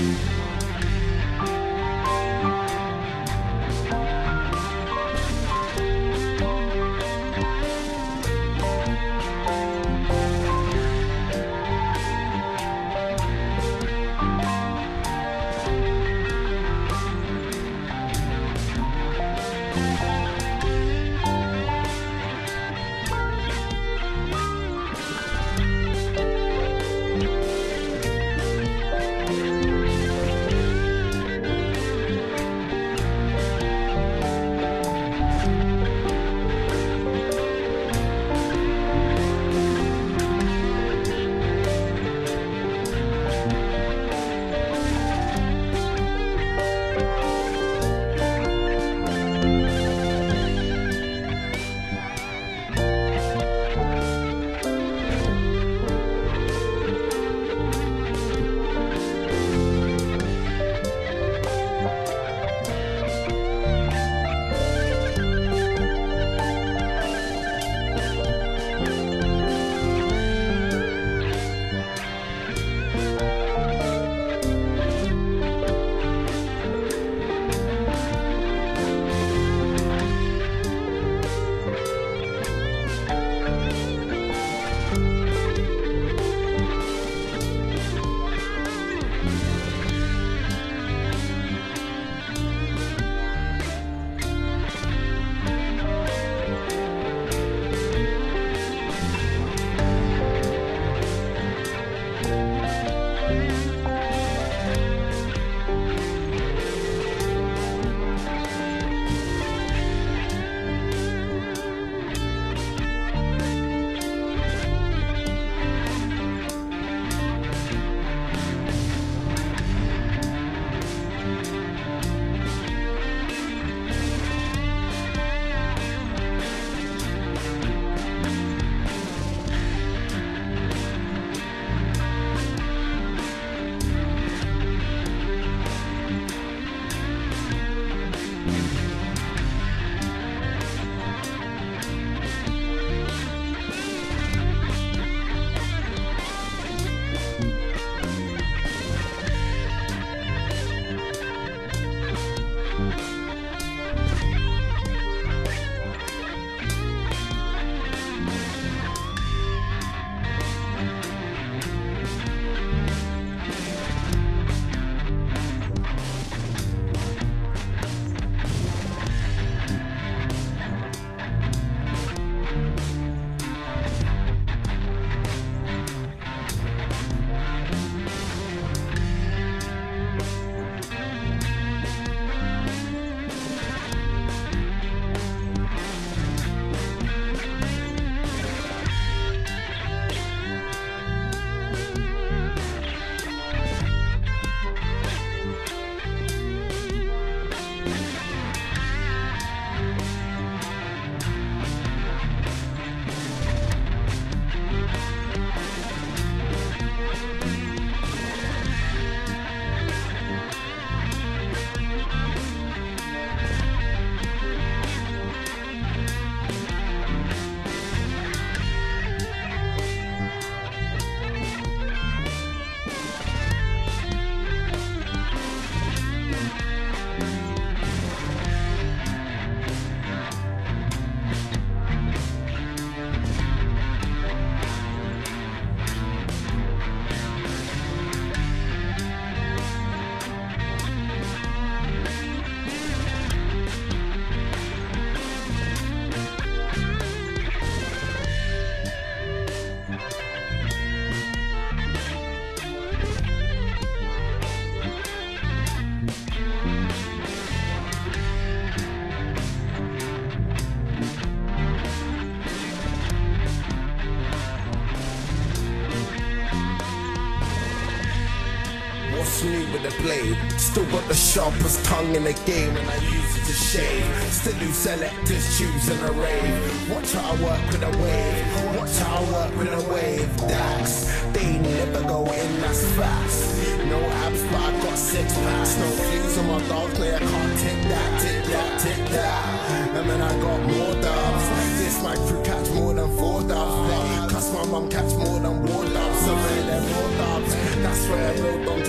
What's new with the blade? Still got the sharpest tongue in the game, and I use it to shave. Still do selectors choosing a rave. Watch how I work with a wave. Watch how I work with a wave. Dax, they never go in, that's fast. No abs, but I got 6 packs. No clues on my dogs, no, I can't take that, take that, take that. And then I got more doves. This my crew catch more than 4 doves. Cause my mum catch more than 4 doves. So many them more doves. That's where I wrote on to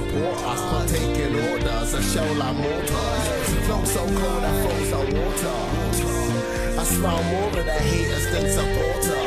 support us. Not taking orders, a shell like mortars. Flow so cold, I froze our water. I smell more of the haters than supporters.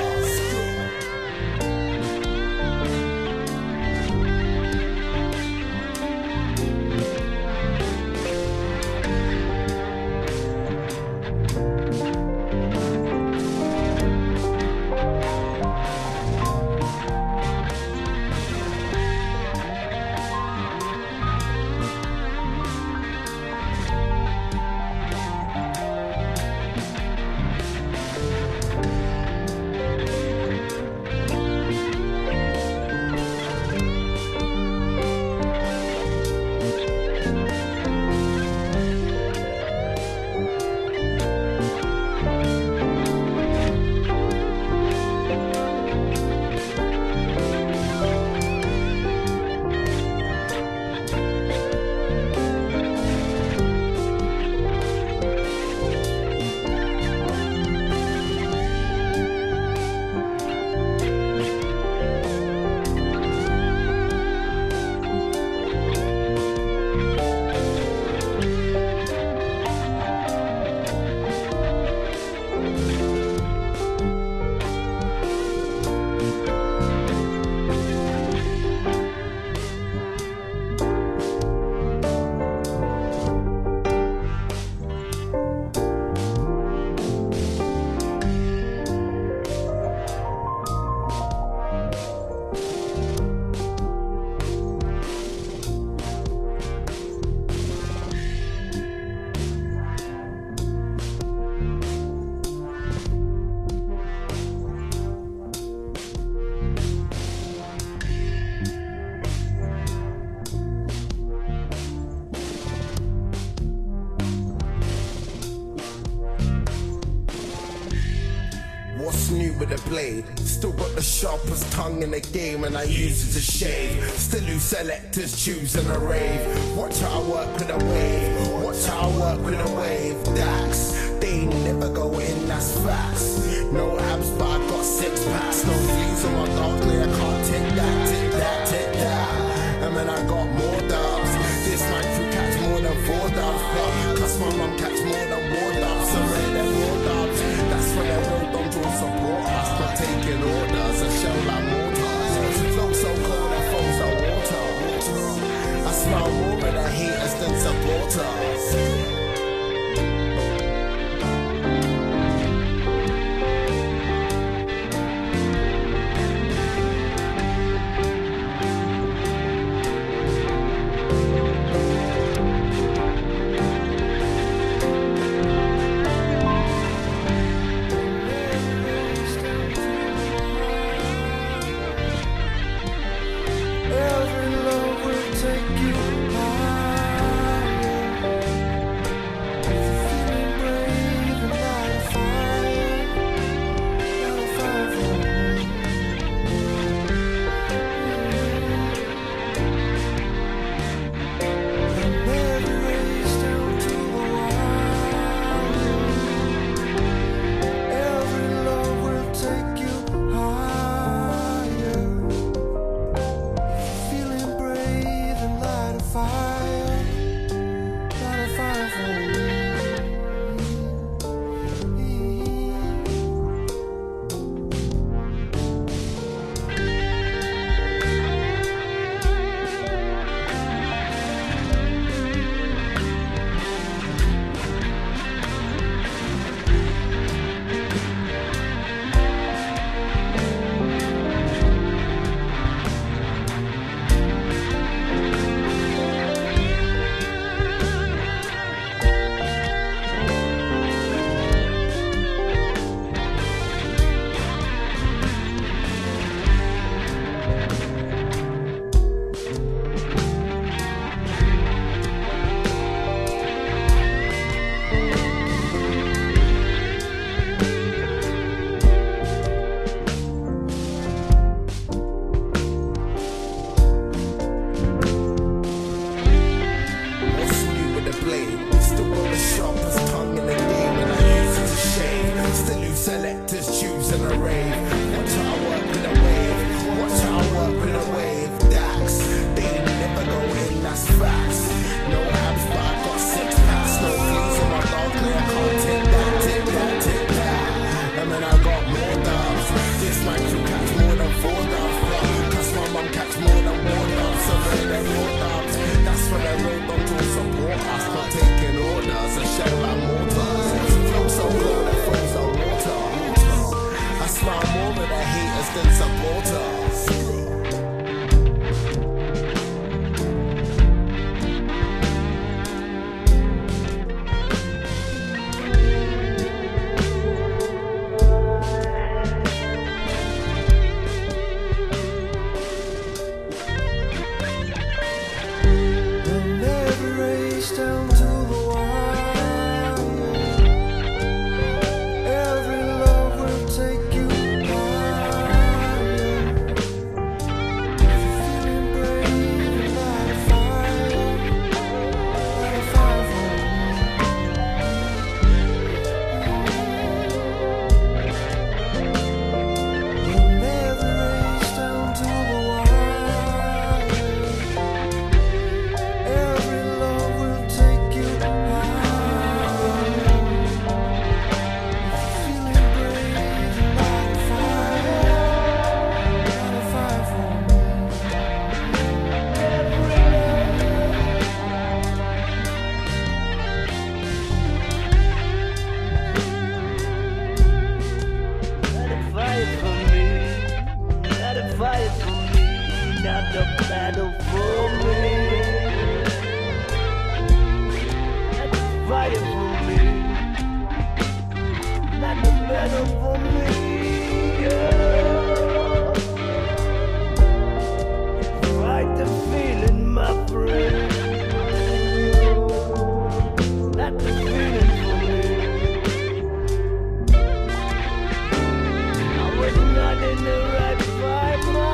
What's new with the blade? Still got the sharpest tongue in the game and I use it to shave. Still who selectors choosing a rave. Watch how I work with a wave. Watch how I work with a wave. Dax, they never go in, that's facts. No abs but I got 6 packs. No views on my dog, I can't take that, take that, take that. And then I got more dubs. This man crew catch more than 4 dubs. Cause my mum catch more than 4 dubs. So rare than 4 dubs. That's when they roll down to support us. Not taking orders, a shell like mortars. Flow so cold, I froze our water. I smell more of the haters than supporters. the battle for me. Not the fire for me. Not the battle for me. Yeah. Fight the feeling, my friend. Not the feeling for me. I was not in the right vibe, my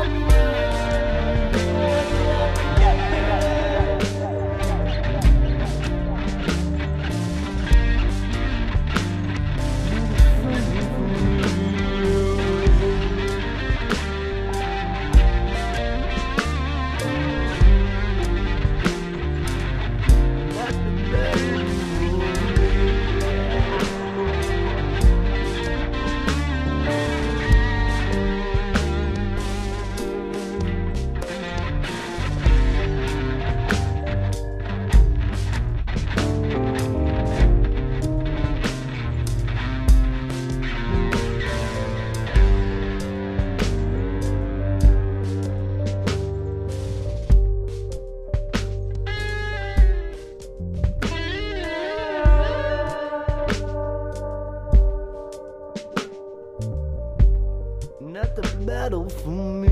not the battle for me.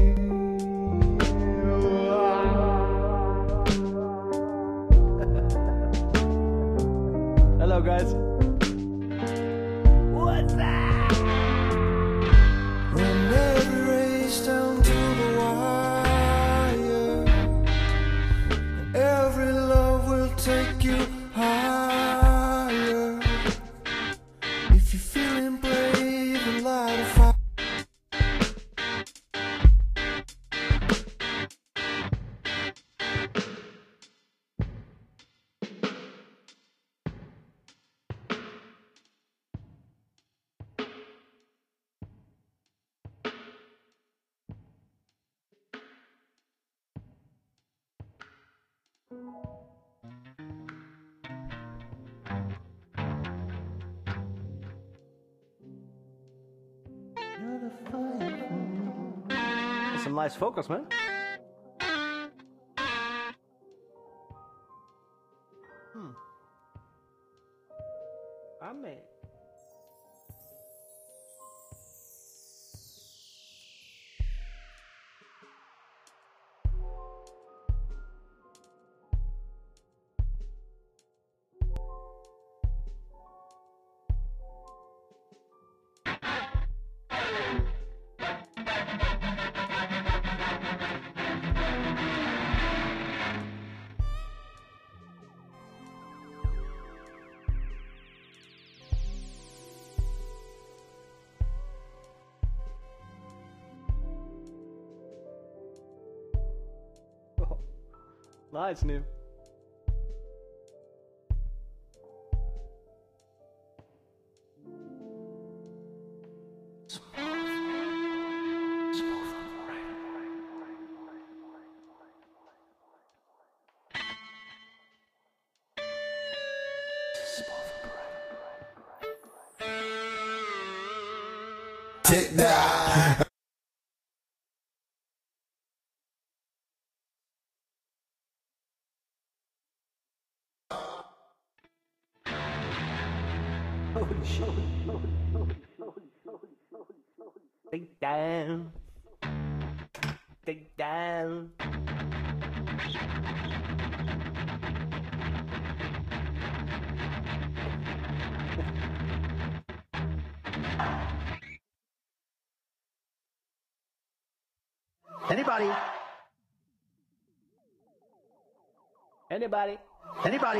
Hello, guys. What's that? When every race down to the wire, and every love will take you higher. If you're feeling brave and light a fire. That's some nice vocals, man. Amen. Nice, new. Take that. Holy shit. Take down. Take down. Anybody? Anybody? Anybody?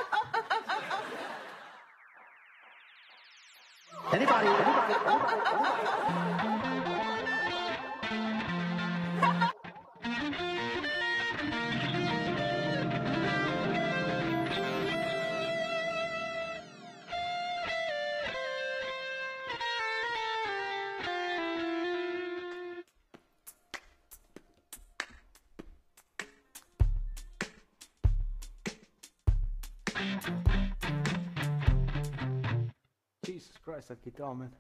Anybody? Jesus Christ, that guitar, man.